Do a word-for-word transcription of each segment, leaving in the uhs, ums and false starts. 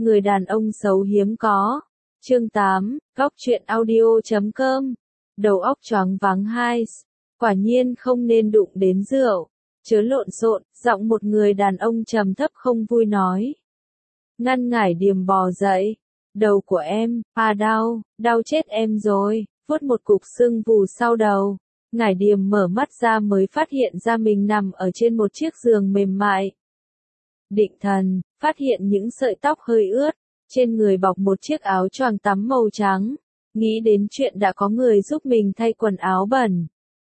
Người đàn ông xấu hiếm có. Chương tám, góc truyện audio chấm com. Đầu óc choáng váng hai. Quả nhiên không nên đụng đến rượu. Chớ lộn xộn, giọng một người đàn ông trầm thấp không vui nói. Ngăn Ngải Điềm bò dậy. Đầu của em, à đau, đau chết em rồi, vuốt một cục sưng vù sau đầu. Ngải Điềm mở mắt ra mới phát hiện ra mình nằm ở trên một chiếc giường mềm mại. Định thần, phát hiện những sợi tóc hơi ướt, trên người bọc một chiếc áo choàng tắm màu trắng, nghĩ đến chuyện đã có người giúp mình thay quần áo bẩn.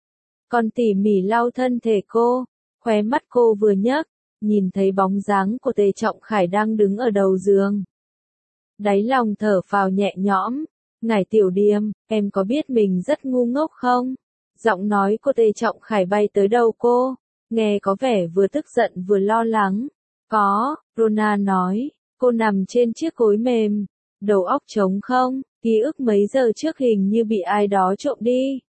Còn tỉ mỉ lau thân thể cô, khóe mắt cô vừa nhấc, nhìn thấy bóng dáng của Tề Trọng Khải đang đứng ở đầu giường. Đáy lòng thở phào nhẹ nhõm, Ngải Tiểu Điềm, em có biết mình rất ngu ngốc không? Giọng nói của Tề Trọng Khải bay tới đầu cô, nghe có vẻ vừa tức giận vừa lo lắng. Có, Rona nói, cô nằm trên chiếc gối mềm, đầu óc trống không, ký ức mấy giờ trước hình như bị ai đó trộm đi.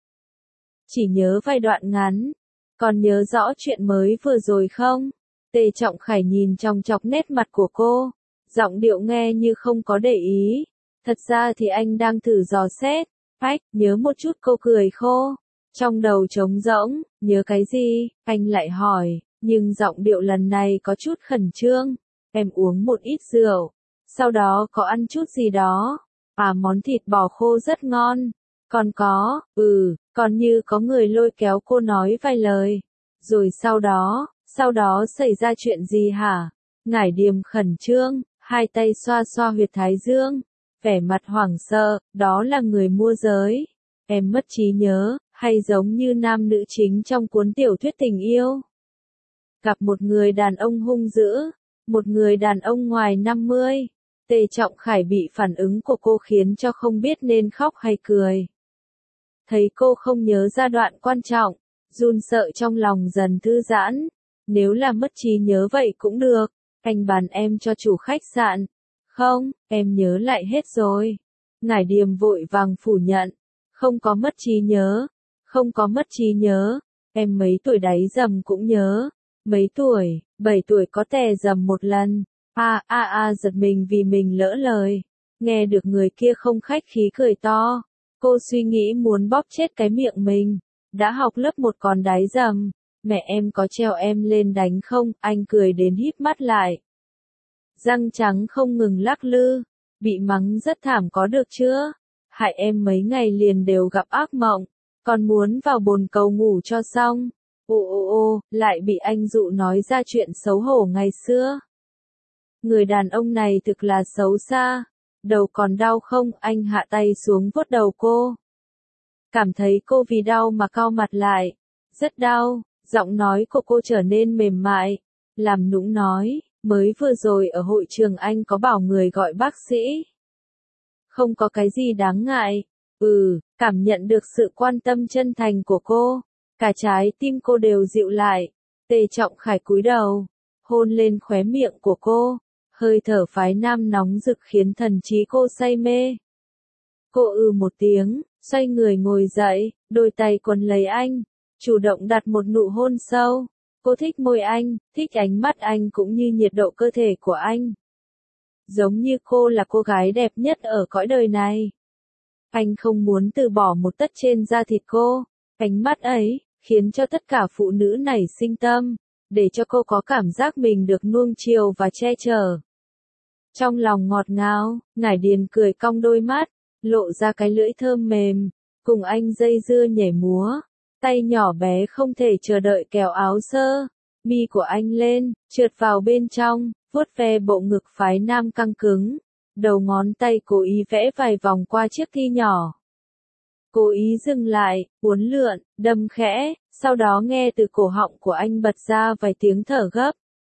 Chỉ nhớ vài đoạn ngắn, còn nhớ rõ chuyện mới vừa rồi không? Tề Trọng Khải nhìn chòng chọc nét mặt của cô, giọng điệu nghe như không có để ý. Thật ra thì anh đang thử dò xét. Phách, nhớ một chút cô cười khô. Trong đầu trống rỗng, nhớ cái gì? Anh lại hỏi, nhưng giọng điệu lần này có chút khẩn trương. Em uống một ít rượu, sau đó có ăn chút gì đó. À, món thịt bò khô rất ngon. Còn có, ừ, còn như có người lôi kéo cô nói vài lời. Rồi sau đó, sau đó xảy ra chuyện gì hả? Ngải Điềm khẩn trương, hai tay xoa xoa huyệt thái dương, vẻ mặt hoảng sợ, đó là người môi giới. Em mất trí nhớ, hay giống như nam nữ chính trong cuốn tiểu thuyết tình yêu. Gặp một người đàn ông hung dữ, một người đàn ông ngoài năm mươi. Tề Trọng Khải bị phản ứng của cô khiến cho không biết nên khóc hay cười. Thấy cô không nhớ ra đoạn quan trọng, run sợ trong lòng dần thư giãn. Nếu là mất trí nhớ vậy cũng được, anh bàn em cho chủ khách sạn. Không, em nhớ lại hết rồi. Ngải Điềm vội vàng phủ nhận. Không có mất trí nhớ. Không có mất trí nhớ. Em mấy tuổi đáy dầm cũng nhớ. Mấy tuổi, bảy tuổi có tè dầm một lần. A a a giật mình vì mình lỡ lời. Nghe được người kia không khách khí cười to. Cô suy nghĩ muốn bóp chết cái miệng mình. Đã học lớp một còn đáy dầm. Mẹ em có treo em lên đánh không? Anh cười đến híp mắt lại. Răng trắng không ngừng lắc lư. Bị mắng rất thảm có được chưa? Hại em mấy ngày liền đều gặp ác mộng. Còn muốn vào bồn cầu ngủ cho xong. Ô ô ô, lại bị anh dụ nói ra chuyện xấu hổ ngày xưa. Người đàn ông này thực là xấu xa. Đầu còn đau không? Anh hạ tay xuống vuốt đầu cô. Cảm thấy cô vì đau mà cau mặt lại. Rất đau, giọng nói của cô trở nên mềm mại. Làm nũng nói, mới vừa rồi ở hội trường anh có bảo người gọi bác sĩ. Không có cái gì đáng ngại. Ừ, cảm nhận được sự quan tâm chân thành của cô. Cả trái tim cô đều dịu lại. Tề Trọng Khải cúi đầu, hôn lên khóe miệng của cô. Hơi thở phái nam nóng rực khiến thần trí cô say mê. Cô ừ một tiếng, xoay người ngồi dậy, đôi tay quấn lấy anh, chủ động đặt một nụ hôn sâu. Cô thích môi anh, thích ánh mắt anh cũng như nhiệt độ cơ thể của anh. Giống như cô là cô gái đẹp nhất ở cõi đời này. Anh không muốn từ bỏ một tấc trên da thịt cô. Ánh mắt ấy, khiến cho tất cả phụ nữ nảy sinh tâm, để cho cô có cảm giác mình được nuông chiều và che chở. Trong lòng ngọt ngào, Ngải Điềm cười cong đôi mắt, lộ ra cái lưỡi thơm mềm, cùng anh dây dưa nhảy múa. Tay nhỏ bé không thể chờ đợi kéo áo sơ, mi của anh lên, trượt vào bên trong, vuốt ve bộ ngực phái nam căng cứng. Đầu ngón tay cố ý vẽ vài vòng qua chiếc thi nhỏ. Cố ý dừng lại, uốn lượn, đâm khẽ, sau đó nghe từ cổ họng của anh bật ra vài tiếng thở gấp.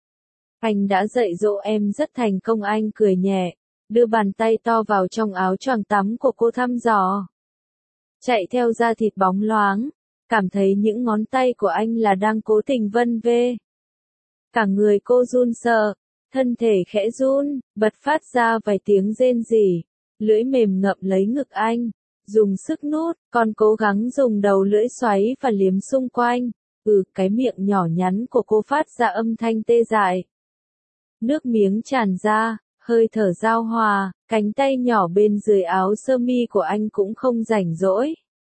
Anh đã dạy dỗ em rất thành công. Anh cười nhẹ, đưa bàn tay to vào trong áo choàng tắm của cô thăm dò. Chạy theo da thịt bóng loáng, cảm thấy những ngón tay của anh là đang cố tình vân vê. Cả người cô run sợ, thân thể khẽ run, bật phát ra vài tiếng rên rỉ, lưỡi mềm ngậm lấy ngực anh, dùng sức nuốt, còn cố gắng dùng đầu lưỡi xoáy và liếm xung quanh. Ừ, cái miệng nhỏ nhắn của cô phát ra âm thanh tê dại. Nước miếng tràn ra, hơi thở giao hòa, cánh tay nhỏ bên dưới áo sơ mi của anh cũng không rảnh rỗi.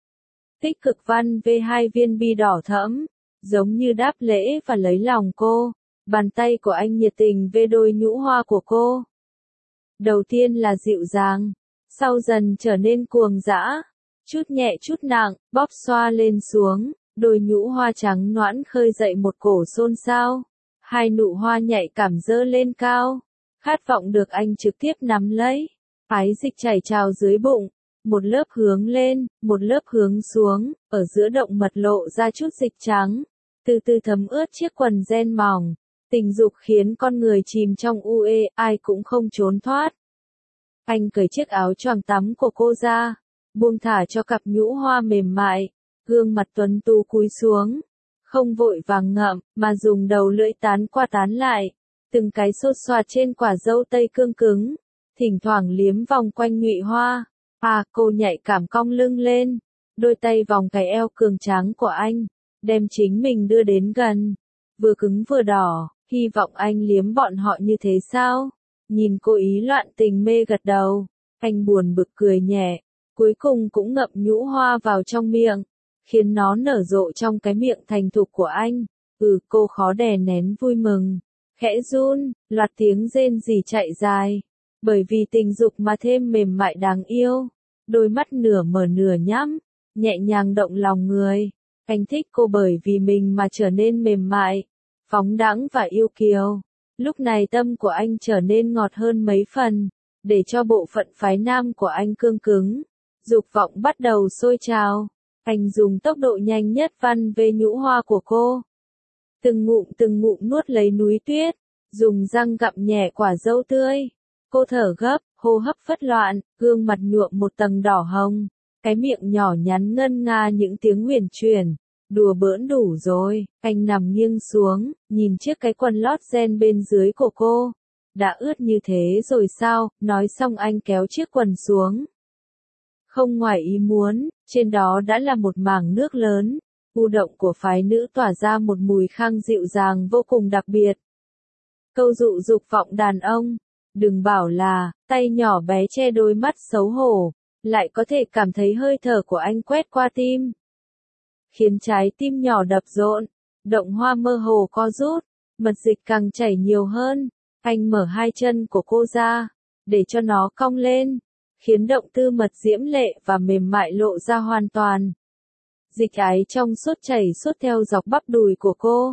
Tích cực văn vê hai viên bi đỏ thẫm, giống như đáp lễ và lấy lòng cô. Bàn tay của anh nhiệt tình vê đôi nhũ hoa của cô. Đầu tiên là dịu dàng, sau dần trở nên cuồng dã, chút nhẹ chút nặng, bóp xoa lên xuống, đôi nhũ hoa trắng nõn khơi dậy một cổ xôn xao. Hai nụ hoa nhạy cảm dơ lên cao, khát vọng được anh trực tiếp nắm lấy. Ái dịch chảy trào dưới bụng, một lớp hướng lên, một lớp hướng xuống, ở giữa động mật lộ ra chút dịch trắng, từ từ thấm ướt chiếc quần ren mỏng. Tình dục khiến con người chìm trong u ê, ai cũng không trốn thoát. Anh cởi chiếc áo choàng tắm của cô ra, buông thả cho cặp nhũ hoa mềm mại, gương mặt tuấn tú cúi xuống, không vội vàng ngậm, mà dùng đầu lưỡi tán qua tán lại, từng cái xốt xoạt trên quả dâu tây cương cứng, thỉnh thoảng liếm vòng quanh nhụy hoa. À, cô nhạy cảm cong lưng lên, đôi tay vòng cái eo cường tráng của anh, đem chính mình đưa đến gần, vừa cứng vừa đỏ. Hy vọng anh liếm bọn họ như thế sao? Nhìn cô ý loạn tình mê gật đầu. Anh buồn bực cười nhẹ. Cuối cùng cũng ngậm nhũ hoa vào trong miệng. Khiến nó nở rộ trong cái miệng thành thục của anh. Ừ, cô khó đè nén vui mừng. Khẽ run, loạt tiếng rên rỉ chạy dài. Bởi vì tình dục mà thêm mềm mại đáng yêu. Đôi mắt nửa mở nửa nhắm. Nhẹ nhàng động lòng người. Anh thích cô bởi vì mình mà trở nên mềm mại, phóng đãng và yêu kiều. Lúc này tâm của anh trở nên ngọt hơn mấy phần, để cho bộ phận phái nam của anh cương cứng. Dục vọng bắt đầu sôi trào. Anh dùng tốc độ nhanh nhất văn về nhũ hoa của cô. Từng ngụm từng ngụm nuốt lấy núi tuyết, dùng răng gặm nhẹ quả dâu tươi. Cô thở gấp, hô hấp phất loạn, gương mặt nhuộm một tầng đỏ hồng. Cái miệng nhỏ nhắn ngân nga những tiếng huyền truyền. Đùa bỡn đủ rồi, anh nằm nghiêng xuống, nhìn chiếc cái quần lót ren bên dưới của cô. Đã ướt như thế rồi sao, nói xong anh kéo chiếc quần xuống. Không ngoài ý muốn, trên đó đã là một mảng nước lớn. U động của phái nữ tỏa ra một mùi khang dịu dàng vô cùng đặc biệt. Câu dụ dục vọng đàn ông. Đừng bảo là, tay nhỏ bé che đôi mắt xấu hổ, lại có thể cảm thấy hơi thở của anh quét qua tim. Khiến trái tim nhỏ đập rộn, động hoa mơ hồ co rút, mật dịch càng chảy nhiều hơn. Anh mở hai chân của cô ra, để cho nó cong lên, khiến động tư mật diễm lệ và mềm mại lộ ra hoàn toàn. Dịch ái trong suốt chảy suốt theo dọc bắp đùi của cô.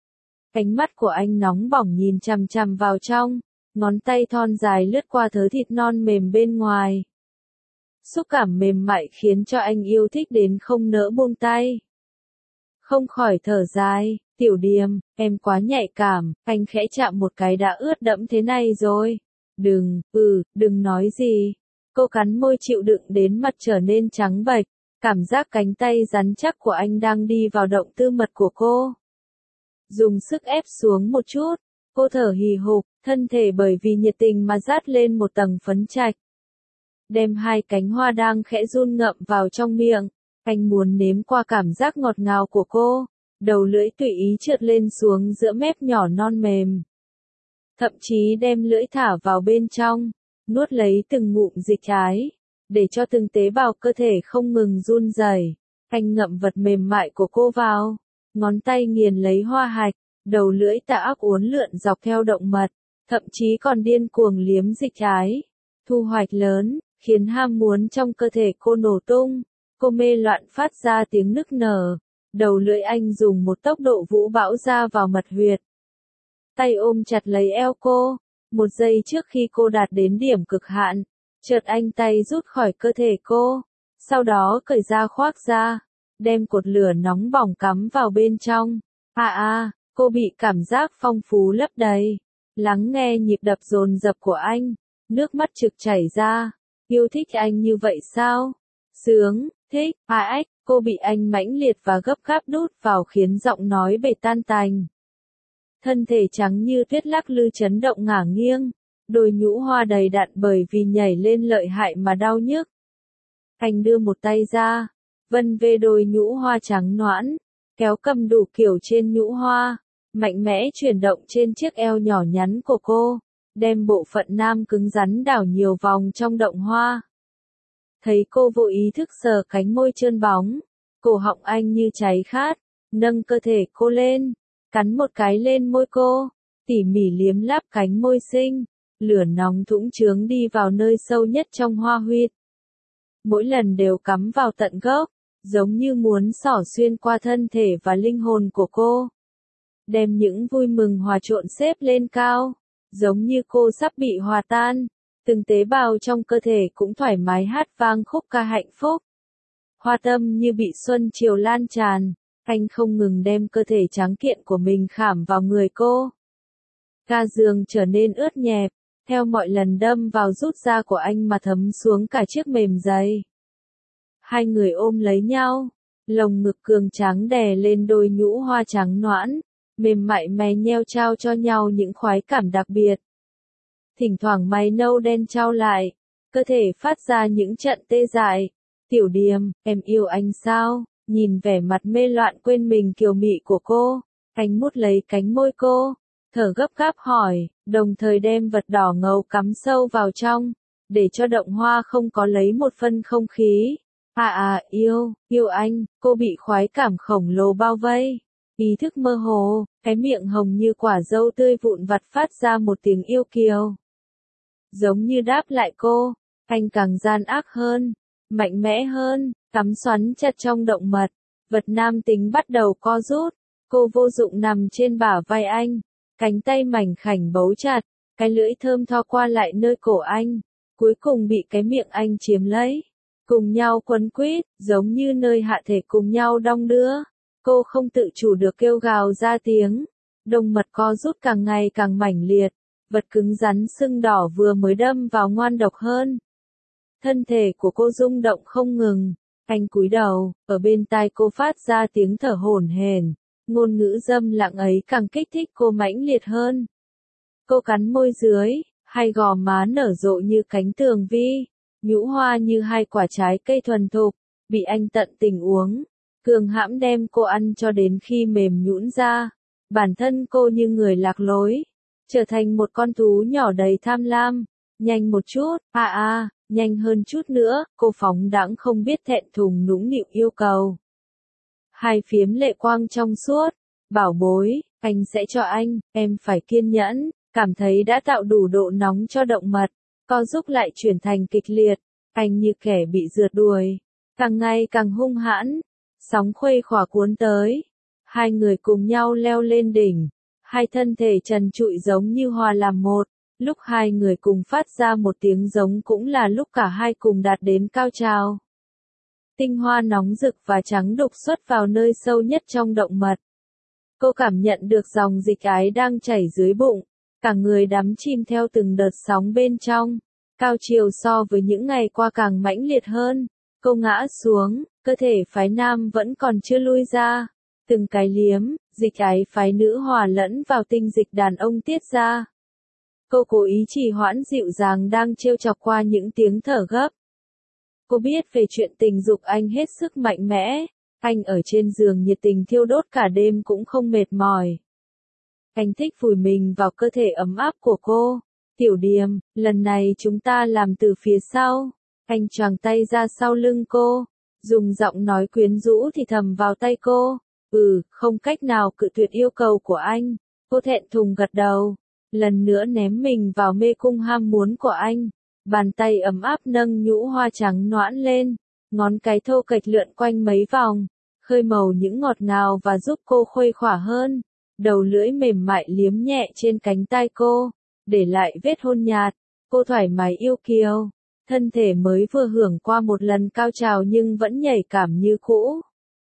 Cánh mắt của anh nóng bỏng nhìn chằm chằm vào trong, ngón tay thon dài lướt qua thớ thịt non mềm bên ngoài. Xúc cảm mềm mại khiến cho anh yêu thích đến không nỡ buông tay. Không khỏi thở dài, tiểu điềm, em quá nhạy cảm, anh khẽ chạm một cái đã ướt đẫm thế này rồi. Đừng, ừ, đừng nói gì. Cô cắn môi chịu đựng đến mặt trở nên trắng bệch, cảm giác cánh tay rắn chắc của anh đang đi vào động tư mật của cô. Dùng sức ép xuống một chút, cô thở hì hục, thân thể bởi vì nhiệt tình mà dát lên một tầng phấn trạch. Đem hai cánh hoa đang khẽ run ngậm vào trong miệng. Anh muốn nếm qua cảm giác ngọt ngào của cô, đầu lưỡi tùy ý trượt lên xuống giữa mép nhỏ non mềm. Thậm chí đem lưỡi thả vào bên trong, nuốt lấy từng ngụm dịch ái, để cho từng tế bào cơ thể không ngừng run rẩy. Anh ngậm vật mềm mại của cô vào, ngón tay nghiền lấy hoa hạch, đầu lưỡi tà ác uốn lượn dọc theo động mật, thậm chí còn điên cuồng liếm dịch ái. Thu hoạch lớn, khiến ham muốn trong cơ thể cô nổ tung. Cô mê loạn phát ra tiếng nức nở, đầu lưỡi anh dùng một tốc độ vũ bão ra vào mật huyệt. Tay ôm chặt lấy eo cô, một giây trước khi cô đạt đến điểm cực hạn, chợt anh tay rút khỏi cơ thể cô, sau đó cởi ra khoác ra, đem cột lửa nóng bỏng cắm vào bên trong. À à, cô bị cảm giác phong phú lấp đầy, lắng nghe nhịp đập dồn dập của anh, nước mắt trực chảy ra, yêu thích anh như vậy sao? Sướng, thích, à ách, cô bị anh mãnh liệt và gấp gáp đút vào khiến giọng nói bể tan tành. Thân thể trắng như tuyết lắc lư chấn động ngả nghiêng, đôi nhũ hoa đầy đặn bởi vì nhảy lên lợi hại mà đau nhức. Anh đưa một tay ra, vân vê đôi nhũ hoa trắng nõn, kéo cầm đủ kiểu trên nhũ hoa, mạnh mẽ chuyển động trên chiếc eo nhỏ nhắn của cô, đem bộ phận nam cứng rắn đảo nhiều vòng trong động hoa. Thấy cô vô ý thức sờ cánh môi trơn bóng, cổ họng anh như cháy khát, nâng cơ thể cô lên, cắn một cái lên môi cô, tỉ mỉ liếm láp cánh môi xinh, lửa nóng thũng trướng đi vào nơi sâu nhất trong hoa huyệt. Mỗi lần đều cắm vào tận gốc, giống như muốn xỏ xuyên qua thân thể và linh hồn của cô. Đem những vui mừng hòa trộn xếp lên cao, giống như cô sắp bị hòa tan, từng tế bào trong cơ thể cũng thoải mái hát vang khúc ca hạnh phúc. Hoa tâm như bị xuân chiều lan tràn, anh không ngừng đem cơ thể trắng kiện của mình khảm vào người cô. Ga giường trở nên ướt nhẹp, theo mọi lần đâm vào rút da của anh mà thấm xuống cả chiếc mềm dày. Hai người ôm lấy nhau, lồng ngực cường tráng đè lên đôi nhũ hoa trắng nõn, mềm mại mè nheo trao cho nhau những khoái cảm đặc biệt. Thỉnh thoảng mày nâu đen trao lại, cơ thể phát ra những trận tê dại. Tiểu Điềm, em yêu anh sao? Nhìn vẻ mặt mê loạn quên mình kiều mị của cô, anh mút lấy cánh môi cô, thở gấp gáp hỏi, đồng thời đem vật đỏ ngầu cắm sâu vào trong, để cho động hoa không có lấy một phân không khí. À à, yêu, yêu anh, cô bị khoái cảm khổng lồ bao vây. Ý thức mơ hồ, cái miệng hồng như quả dâu tươi vụn vặt phát ra một tiếng yêu kiều. Giống như đáp lại cô, anh càng gian ác hơn, mạnh mẽ hơn, cắm xoắn chặt trong động mật, vật nam tính bắt đầu co rút, cô vô dụng nằm trên bả vai anh, cánh tay mảnh khảnh bấu chặt, cái lưỡi thơm tho qua lại nơi cổ anh, cuối cùng bị cái miệng anh chiếm lấy, cùng nhau quấn quýt, giống như nơi hạ thể cùng nhau đong đưa, cô không tự chủ được kêu gào ra tiếng, động mật co rút càng ngày càng mảnh liệt, vật cứng rắn sưng đỏ vừa mới đâm vào ngoan độc hơn. Thân thể của cô rung động không ngừng, anh cúi đầu, ở bên tai cô phát ra tiếng thở hổn hển, ngôn ngữ dâm lặng ấy càng kích thích cô mãnh liệt hơn. Cô cắn môi dưới, hai gò má nở rộ như cánh tường vi, nhũ hoa như hai quả trái cây thuần thục, bị anh tận tình uống, cường hãm đem cô ăn cho đến khi mềm nhũn ra, bản thân cô như người lạc lối, trở thành một con thú nhỏ đầy tham lam, nhanh một chút, à à. Nhanh hơn chút nữa, cô phóng đãng không biết thẹn thùng nũng nịu yêu cầu. Hai phiếm lệ quang trong suốt, bảo bối, anh sẽ cho anh, em phải kiên nhẫn, cảm thấy đã tạo đủ độ nóng cho động mật, co giúp lại chuyển thành kịch liệt, anh như kẻ bị rượt đuổi, càng ngày càng hung hãn, sóng khuây khỏa cuốn tới, hai người cùng nhau leo lên đỉnh, hai thân thể trần trụi giống như hòa làm một. Lúc hai người cùng phát ra một tiếng giống cũng là lúc cả hai cùng đạt đến cao trào. Tinh hoa nóng rực và trắng đục xuất vào nơi sâu nhất trong động mật. Cô cảm nhận được dòng dịch ái đang chảy dưới bụng, cả người đắm chìm theo từng đợt sóng bên trong. Cao chiều so với những ngày qua càng mãnh liệt hơn. Cô ngã xuống, cơ thể phái nam vẫn còn chưa lui ra. Từng cái liếm, dịch ái phái nữ hòa lẫn vào tinh dịch đàn ông tiết ra. Cô cố ý trì hoãn dịu dàng đang trêu chọc qua những tiếng thở gấp. Cô biết về chuyện tình dục anh hết sức mạnh mẽ, anh ở trên giường nhiệt tình thiêu đốt cả đêm cũng không mệt mỏi. Anh thích vùi mình vào cơ thể ấm áp của cô. Tiểu Điềm, lần này chúng ta làm từ phía sau. Anh choàng tay ra sau lưng cô, dùng giọng nói quyến rũ thì thầm vào tay cô. Ừ, không cách nào cự tuyệt yêu cầu của anh. Cô thẹn thùng gật đầu. Lần nữa ném mình vào mê cung ham muốn của anh, bàn tay ấm áp nâng nhũ hoa trắng nõn lên, ngón cái thô kệch lượn quanh mấy vòng, khơi màu những ngọt ngào và giúp cô khuây khỏa hơn, đầu lưỡi mềm mại liếm nhẹ trên cánh tay cô, để lại vết hôn nhạt, cô thoải mái yêu kiều, thân thể mới vừa hưởng qua một lần cao trào nhưng vẫn nhảy cảm như cũ.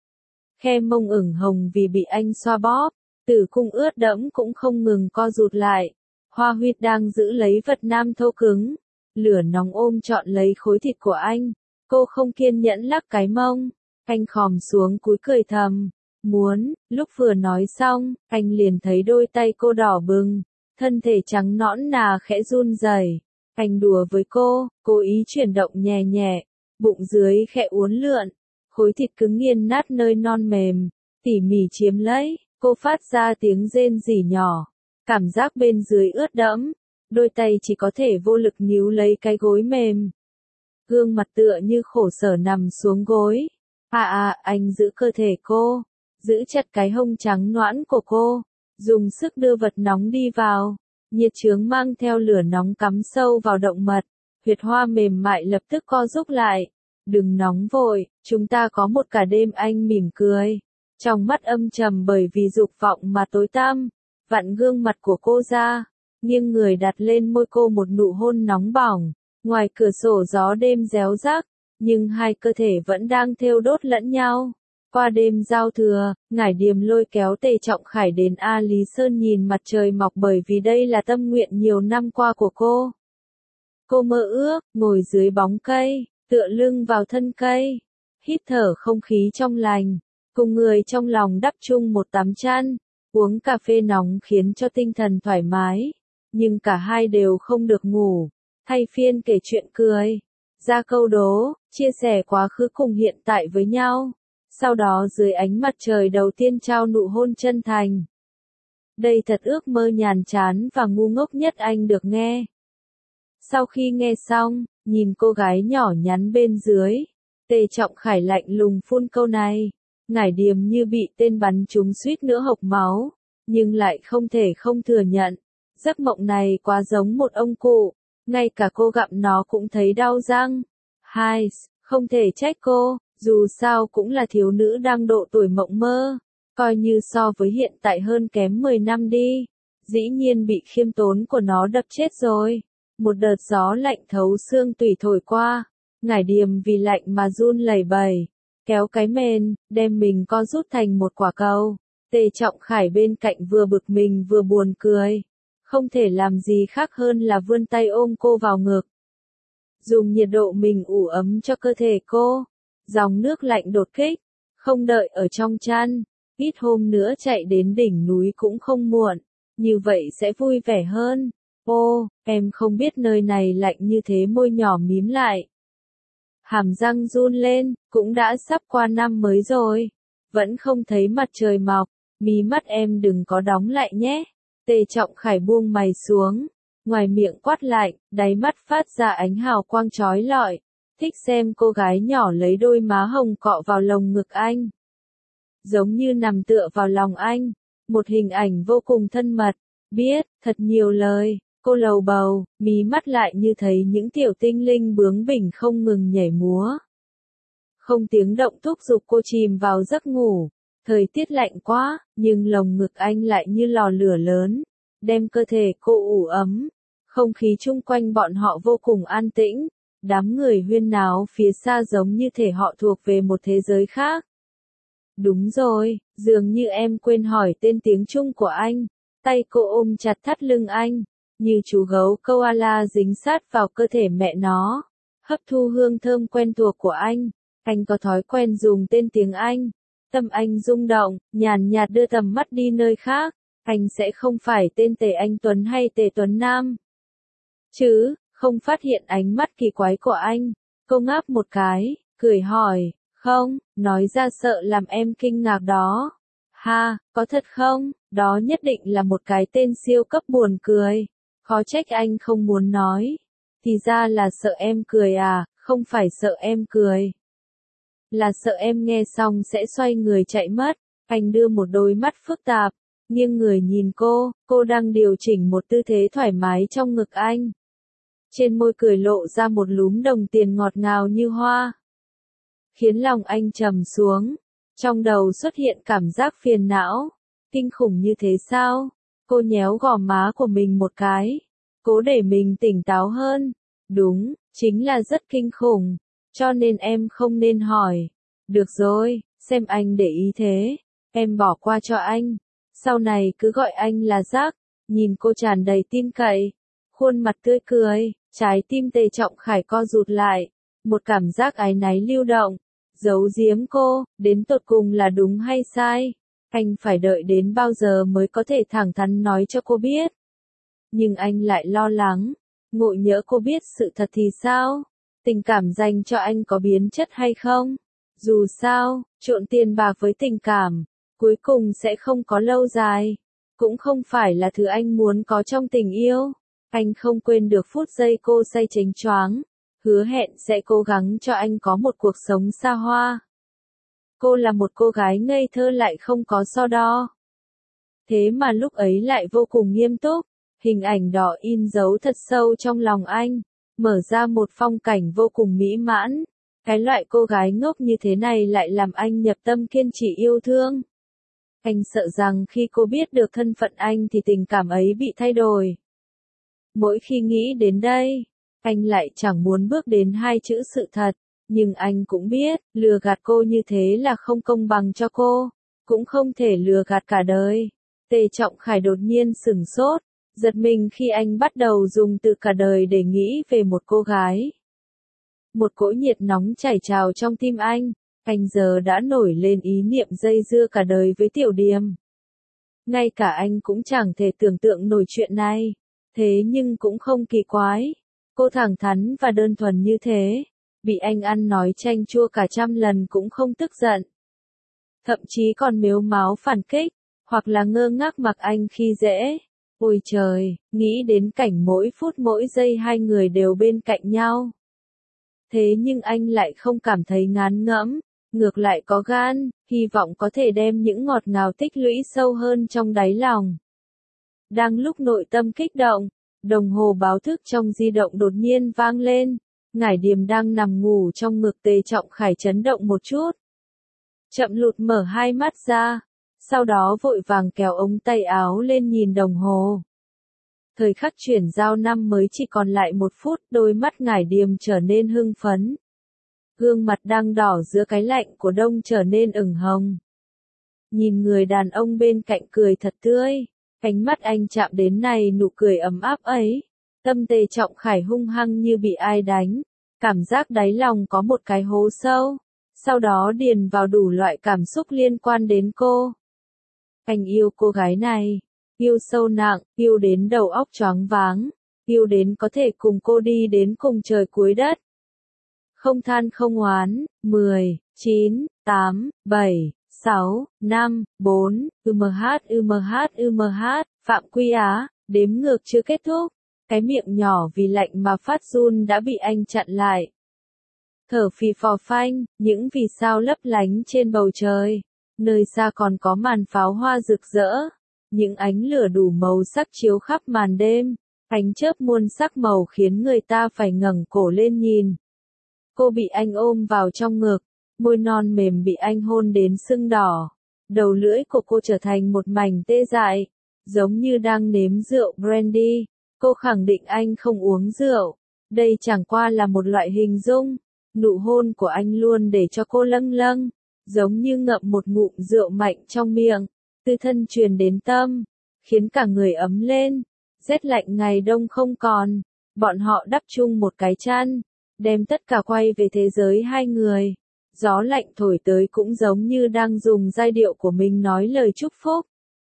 Khe mông ửng hồng vì bị anh xoa bóp. Tử cung ướt đẫm cũng không ngừng co rụt lại, hoa huyệt đang giữ lấy vật nam thô cứng, lửa nóng ôm trọn lấy khối thịt của anh, cô không kiên nhẫn lắc cái mông, anh khòm xuống cúi cười thầm, muốn, lúc vừa nói xong, anh liền thấy đôi tay cô đỏ bừng, thân thể trắng nõn nà khẽ run rẩy, anh đùa với cô, cố ý chuyển động nhẹ nhẹ, bụng dưới khẽ uốn lượn, khối thịt cứng nghiền nát nơi non mềm, tỉ mỉ chiếm lấy. Cô phát ra tiếng rên rỉ nhỏ, cảm giác bên dưới ướt đẫm, đôi tay chỉ có thể vô lực níu lấy cái gối mềm. Gương mặt tựa như khổ sở nằm xuống gối. À à, anh giữ cơ thể cô, giữ chặt cái hông trắng nõn của cô, dùng sức đưa vật nóng đi vào. Nhiệt chướng mang theo lửa nóng cắm sâu vào động mật, huyệt hoa mềm mại lập tức co rúm lại. Đừng nóng vội, chúng ta có một cả đêm, anh mỉm cười. Trong mắt âm trầm bởi vì dục vọng mà tối tăm, vặn gương mặt của cô ra, nghiêng người đặt lên môi cô một nụ hôn nóng bỏng. Ngoài cửa sổ gió đêm réo rắc, nhưng hai cơ thể vẫn đang thêu đốt lẫn nhau. Qua đêm giao thừa, Ngải Điềm lôi kéo Tề Trọng Khải đến A Lý Sơn nhìn mặt trời mọc bởi vì đây là tâm nguyện nhiều năm qua của cô. Cô mơ ước, ngồi dưới bóng cây, tựa lưng vào thân cây, hít thở không khí trong lành, cùng người trong lòng đắp chung một tấm chăn, uống cà phê nóng khiến cho tinh thần thoải mái, nhưng cả hai đều không được ngủ, thay phiên kể chuyện cười, ra câu đố, chia sẻ quá khứ cùng hiện tại với nhau, sau đó dưới ánh mặt trời đầu tiên trao nụ hôn chân thành. Đây thật ước mơ nhàm chán và ngu ngốc nhất anh được nghe. Sau khi nghe xong, nhìn cô gái nhỏ nhắn bên dưới, Tề Trọng Khải lạnh lùng phun câu này. Ngải Điềm như bị tên bắn trúng suýt nữa hộc máu, nhưng lại không thể không thừa nhận. Giấc mộng này quá giống một ông cụ, ngay cả cô gặm nó cũng thấy đau răng. Hai, không thể trách cô, dù sao cũng là thiếu nữ đang độ tuổi mộng mơ, coi như so với hiện tại hơn kém mười năm đi. Dĩ nhiên bị khiêm tốn của nó đập chết rồi. Một đợt gió lạnh thấu xương tủy thổi qua, Ngải Điềm vì lạnh mà run lẩy bẩy, kéo cái mền, đem mình co rút thành một quả cầu. Tề Trọng Khải bên cạnh vừa bực mình vừa buồn cười, không thể làm gì khác hơn là vươn tay ôm cô vào ngực. Dùng nhiệt độ mình ủ ấm cho cơ thể cô, dòng nước lạnh đột kích, không đợi ở trong chăn, ít hôm nữa chạy đến đỉnh núi cũng không muộn, như vậy sẽ vui vẻ hơn. Ô, em không biết nơi này lạnh như thế, môi nhỏ mím lại. Hàm răng run lên, cũng đã sắp qua năm mới rồi. Vẫn không thấy mặt trời mọc, mí mắt em đừng có đóng lại nhé. Tề Trọng Khải buông mày xuống, ngoài miệng quát lạnh, đáy mắt phát ra ánh hào quang chói lọi. Thích xem cô gái nhỏ lấy đôi má hồng cọ vào lồng ngực anh. Giống như nằm tựa vào lòng anh, một hình ảnh vô cùng thân mật. Biết, thật nhiều lời. Cô lầu bầu, mí mắt lại như thấy những tiểu tinh linh bướng bỉnh không ngừng nhảy múa. Không tiếng động thúc giục cô chìm vào giấc ngủ. Thời tiết lạnh quá, nhưng lồng ngực anh lại như lò lửa lớn, đem cơ thể cô ủ ấm. Không khí chung quanh bọn họ vô cùng an tĩnh, đám người huyên náo phía xa giống như thể họ thuộc về một thế giới khác. Đúng rồi, dường như em quên hỏi tên tiếng Trung của anh. Tay cô ôm chặt thắt lưng anh, như chú gấu koala dính sát vào cơ thể mẹ nó, hấp thu hương thơm quen thuộc của anh. Anh có thói quen dùng tên tiếng Anh. Tâm anh rung động, nhàn nhạt đưa tầm mắt đi nơi khác. Anh sẽ không phải tên Tề Anh Tuấn hay Tề Tuấn Nam chứ? Không phát hiện ánh mắt kỳ quái của anh. Cô ngáp một cái, cười hỏi, không, nói ra sợ làm em kinh ngạc đó. Ha, có thật không? Đó nhất định là một cái tên siêu cấp buồn cười. Khó trách anh không muốn nói. Thì ra là sợ em cười à, không phải sợ em cười. Là sợ em nghe xong sẽ xoay người chạy mất. Anh đưa một đôi mắt phức tạp, nghiêng người nhìn cô, cô đang điều chỉnh một tư thế thoải mái trong ngực anh. Trên môi cười lộ ra một lúm đồng tiền ngọt ngào như hoa. Khiến lòng anh trầm xuống. Trong đầu xuất hiện cảm giác phiền não. Kinh khủng như thế sao? Cô nhéo gò má của mình một cái, cố để mình tỉnh táo hơn. Đúng, chính là rất kinh khủng. Cho nên em không nên hỏi. Được rồi, xem anh để ý thế. Em bỏ qua cho anh. Sau này cứ gọi anh là Jack. Nhìn cô tràn đầy tin cậy. Khuôn mặt tươi cười, trái tim Tề Trọng Khải co rụt lại. Một cảm giác áy náy lưu động. Giấu giếm cô, đến tột cùng là đúng hay sai? Anh phải đợi đến bao giờ mới có thể thẳng thắn nói cho cô biết? Nhưng anh lại lo lắng. Ngộ nhỡ cô biết sự thật thì sao? Tình cảm dành cho anh có biến chất hay không? Dù sao, trộn tiền bạc với tình cảm, cuối cùng sẽ không có lâu dài. Cũng không phải là thứ anh muốn có trong tình yêu. Anh không quên được phút giây cô say chánh choáng, hứa hẹn sẽ cố gắng cho anh có một cuộc sống xa hoa. Cô là một cô gái ngây thơ lại không có so đo. Thế mà lúc ấy lại vô cùng nghiêm túc, hình ảnh đỏ in dấu thật sâu trong lòng anh, mở ra một phong cảnh vô cùng mỹ mãn. Cái loại cô gái ngốc như thế này lại làm anh nhập tâm kiên trì yêu thương. Anh sợ rằng khi cô biết được thân phận anh thì tình cảm ấy bị thay đổi. Mỗi khi nghĩ đến đây, anh lại chẳng muốn bước đến hai chữ sự thật, nhưng anh cũng biết, lừa gạt cô như thế là không công bằng cho cô, cũng không thể lừa gạt cả đời. Tề Trọng Khải đột nhiên sửng sốt, giật mình khi anh bắt đầu dùng từ cả đời để nghĩ về một cô gái. Một cỗ nhiệt nóng chảy trào trong tim anh, anh giờ đã nổi lên ý niệm dây dưa cả đời với Tiểu Điềm. Ngay cả anh cũng chẳng thể tưởng tượng nổi chuyện này, thế nhưng cũng không kỳ quái. Cô thẳng thắn và đơn thuần như thế, bị anh ăn nói chanh chua cả trăm lần cũng không tức giận. Thậm chí còn mếu máo phản kích, hoặc là ngơ ngác mặc anh khi dễ. Ôi trời, nghĩ đến cảnh mỗi phút mỗi giây hai người đều bên cạnh nhau. Thế nhưng anh lại không cảm thấy ngán ngẫm, ngược lại có gan, hy vọng có thể đem những ngọt ngào tích lũy sâu hơn trong đáy lòng. Đang lúc nội tâm kích động, đồng hồ báo thức trong di động đột nhiên vang lên, Ngải Điềm đang nằm ngủ trong ngực Tề Trọng Khải chấn động một chút. Chậm lụt mở hai mắt ra, sau đó vội vàng kéo ống tay áo lên nhìn đồng hồ. Thời khắc chuyển giao năm mới chỉ còn lại một phút, đôi mắt Ngải Điềm trở nên hưng phấn. Gương mặt đang đỏ giữa cái lạnh của đông trở nên ửng hồng. Nhìn người đàn ông bên cạnh cười thật tươi, ánh mắt anh chạm đến này nụ cười ấm áp ấy. Tâm Tề Trọng Khải hung hăng như bị ai đánh, cảm giác đáy lòng có một cái hố sâu, sau đó điền vào đủ loại cảm xúc liên quan đến cô. Anh yêu cô gái này, yêu sâu nặng, yêu đến đầu óc choáng váng, yêu đến có thể cùng cô đi đến cùng trời cuối đất. Không than không oán, mười, chín, tám, bảy, sáu, năm, bốn, ừm ừm ừm, Phạm Quy Á, đếm ngược chưa kết thúc. Cái miệng nhỏ vì lạnh mà phát run đã bị anh chặn lại. Thở phì phò phanh, những vì sao lấp lánh trên bầu trời. Nơi xa còn có màn pháo hoa rực rỡ. Những ánh lửa đủ màu sắc chiếu khắp màn đêm. Ánh chớp muôn sắc màu khiến người ta phải ngẩng cổ lên nhìn. Cô bị anh ôm vào trong ngực. Môi non mềm bị anh hôn đến sưng đỏ. Đầu lưỡi của cô trở thành một mảnh tê dại. Giống như đang nếm rượu brandy. Cô khẳng định anh không uống rượu. Đây chẳng qua là một loại hình dung. Nụ hôn của anh luôn để cho cô lâng lâng. Giống như ngậm một ngụm rượu mạnh trong miệng. Từ thân truyền đến tâm. Khiến cả người ấm lên. Rét lạnh ngày đông không còn. Bọn họ đắp chung một cái chăn. Đem tất cả quay về thế giới hai người. Gió lạnh thổi tới cũng giống như đang dùng giai điệu của mình nói lời chúc phúc.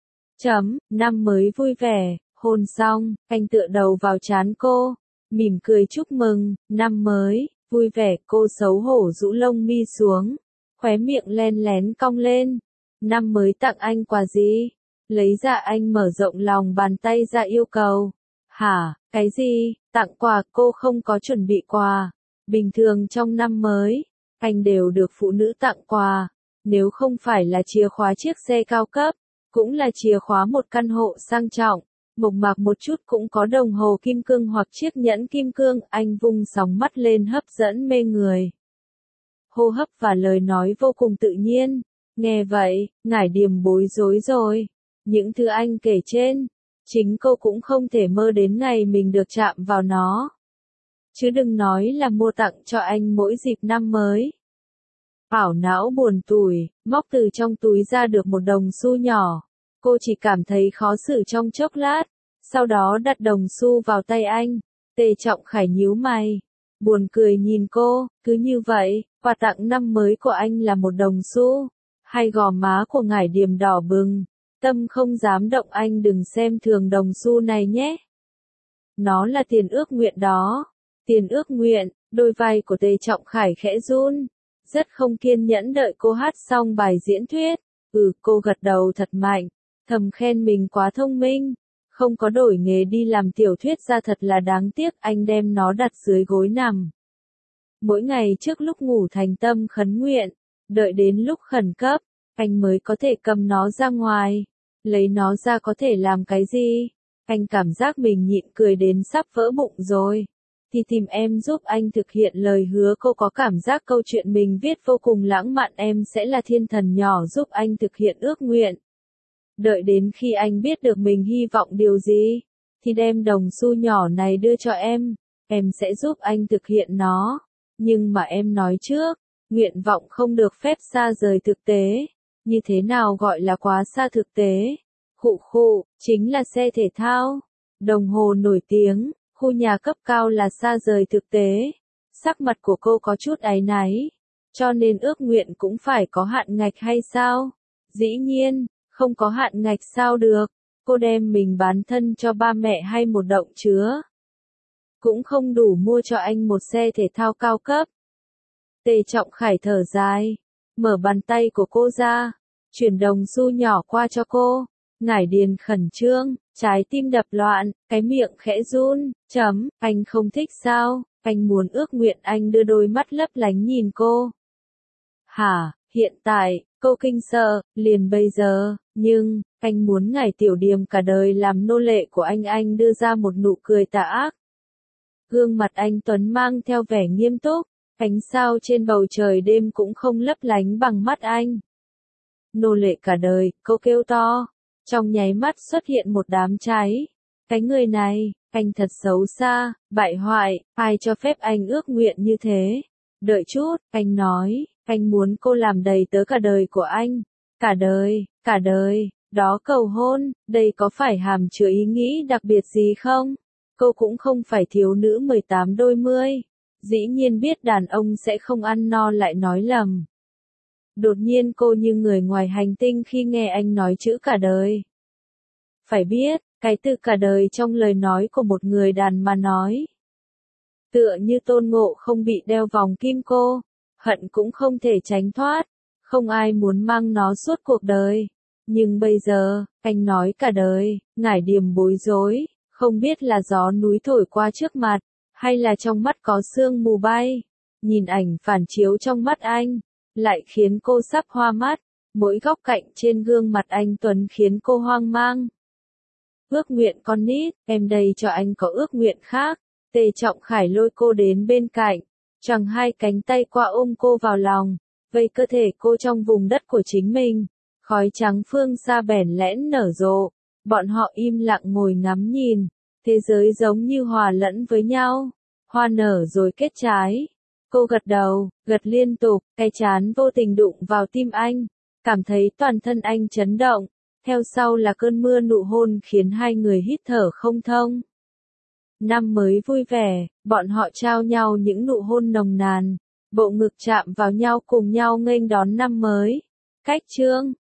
Chấm, năm mới vui vẻ. Hôn xong, anh tựa đầu vào trán cô, mỉm cười chúc mừng, năm mới, vui vẻ. Cô xấu hổ rũ lông mi xuống, khóe miệng len lén cong lên. Năm mới tặng anh quà gì? Lấy ra anh mở rộng lòng bàn tay ra yêu cầu. Hả, cái gì? Tặng quà? Cô không có chuẩn bị quà. Bình thường trong năm mới, anh đều được phụ nữ tặng quà. Nếu không phải là chìa khóa chiếc xe cao cấp, cũng là chìa khóa một căn hộ sang trọng. Mộc mạc một chút cũng có đồng hồ kim cương hoặc chiếc nhẫn kim cương. Anh vung sóng mắt lên hấp dẫn mê người. Hô hấp và lời nói vô cùng tự nhiên. Nghe vậy, Ngải Điềm bối rối rồi. Những thứ anh kể trên, chính cô cũng không thể mơ đến ngày mình được chạm vào nó. Chứ đừng nói là mua tặng cho anh mỗi dịp năm mới. Ảo não buồn tủi, móc từ trong túi ra được một đồng xu nhỏ. Cô chỉ cảm thấy khó xử trong chốc lát, sau đó đặt đồng xu vào tay anh. Tề Trọng Khải nhíu mày, buồn cười nhìn cô. Cứ như vậy, quà tặng năm mới của anh là một đồng xu. Hai gò má của Ngải Điềm đỏ bừng, tâm không dám động. Anh đừng xem thường đồng xu này nhé. Nó là tiền ước nguyện đó. Tiền ước nguyện. Đôi vai của Tề Trọng Khải khẽ run, rất không kiên nhẫn đợi cô hát xong bài diễn thuyết. Ừ, cô gật đầu thật mạnh, thầm khen mình quá thông minh. Không có đổi nghề đi làm tiểu thuyết gia thật là đáng tiếc, anh đem nó đặt dưới gối nằm. Mỗi ngày trước lúc ngủ thành tâm khấn nguyện, đợi đến lúc khẩn cấp, anh mới có thể cầm nó ra ngoài. Lấy nó ra có thể làm cái gì? Anh cảm giác mình nhịn cười đến sắp vỡ bụng rồi. Thì tìm em giúp anh thực hiện lời hứa, cô có cảm giác câu chuyện mình viết vô cùng lãng mạn, em sẽ là thiên thần nhỏ giúp anh thực hiện ước nguyện. Đợi đến khi anh biết được mình hy vọng điều gì, thì đem đồng xu nhỏ này đưa cho em, em sẽ giúp anh thực hiện nó. Nhưng mà em nói trước, nguyện vọng không được phép xa rời thực tế. Như thế nào gọi là quá xa thực tế? Khụ khụ, chính là xe thể thao, đồng hồ nổi tiếng, khu nhà cấp cao là xa rời thực tế. Sắc mặt của cô có chút áy náy. Cho nên ước nguyện cũng phải có hạn ngạch hay sao? Dĩ nhiên, không có hạn ngạch sao được. Cô đem mình bán thân cho ba mẹ hay một động chứa cũng không đủ mua cho anh một xe thể thao cao cấp. Tề Trọng Khải thở dài, mở bàn tay của cô ra, chuyển đồng xu nhỏ qua cho cô. Ngải Điền khẩn trương, trái tim đập loạn, cái miệng khẽ run, chấm, anh không thích sao, anh muốn ước nguyện. Anh đưa đôi mắt lấp lánh nhìn cô. Hả, hiện tại, cô kinh sợ, liền bây giờ, nhưng, anh muốn Ngải Tiểu Điềm cả đời làm nô lệ của anh. Anh đưa ra một nụ cười tà ác. Gương mặt anh Tuấn mang theo vẻ nghiêm túc, ánh sao trên bầu trời đêm cũng không lấp lánh bằng mắt anh. Nô lệ cả đời, cô kêu to. Trong nháy mắt xuất hiện một đám cháy. Cái người này, anh thật xấu xa, bại hoại, ai cho phép anh ước nguyện như thế? Đợi chút, anh nói, anh muốn cô làm đầy tớ cả đời của anh. Cả đời, cả đời, đó cầu hôn, đây có phải hàm chứa ý nghĩ đặc biệt gì không? Cô cũng không phải thiếu nữ mười tám đôi mươi. Dĩ nhiên biết đàn ông sẽ không ăn no lại nói lầm. Đột nhiên cô như người ngoài hành tinh khi nghe anh nói chữ cả đời. Phải biết, cái từ cả đời trong lời nói của một người đàn mà nói. Tựa như Tôn Ngộ không bị đeo vòng kim cô, hận cũng không thể tránh thoát, không ai muốn mang nó suốt cuộc đời. Nhưng bây giờ, anh nói cả đời, Ngải Điềm bối rối, không biết là gió núi thổi qua trước mặt, hay là trong mắt có sương mù bay. Nhìn ảnh phản chiếu trong mắt anh, lại khiến cô sắp hoa mắt, mỗi góc cạnh trên gương mặt anh Tuấn khiến cô hoang mang. Ước nguyện con nít, em đây cho anh có ước nguyện khác. Tề Trọng Khải lôi cô đến bên cạnh, choàng hai cánh tay qua ôm cô vào lòng, vây cơ thể cô trong vùng đất của chính mình. Khói trắng phương xa bẽn lẽn nở rộ, bọn họ im lặng ngồi ngắm nhìn, thế giới giống như hòa lẫn với nhau, hoa nở rồi kết trái. Cô gật đầu, gật liên tục, cái trán vô tình đụng vào tim anh, cảm thấy toàn thân anh chấn động, theo sau là cơn mưa nụ hôn khiến hai người hít thở không thông. Năm mới vui vẻ, bọn họ trao nhau những nụ hôn nồng nàn, bộ ngực chạm vào nhau cùng nhau nghênh đón năm mới. Cách chương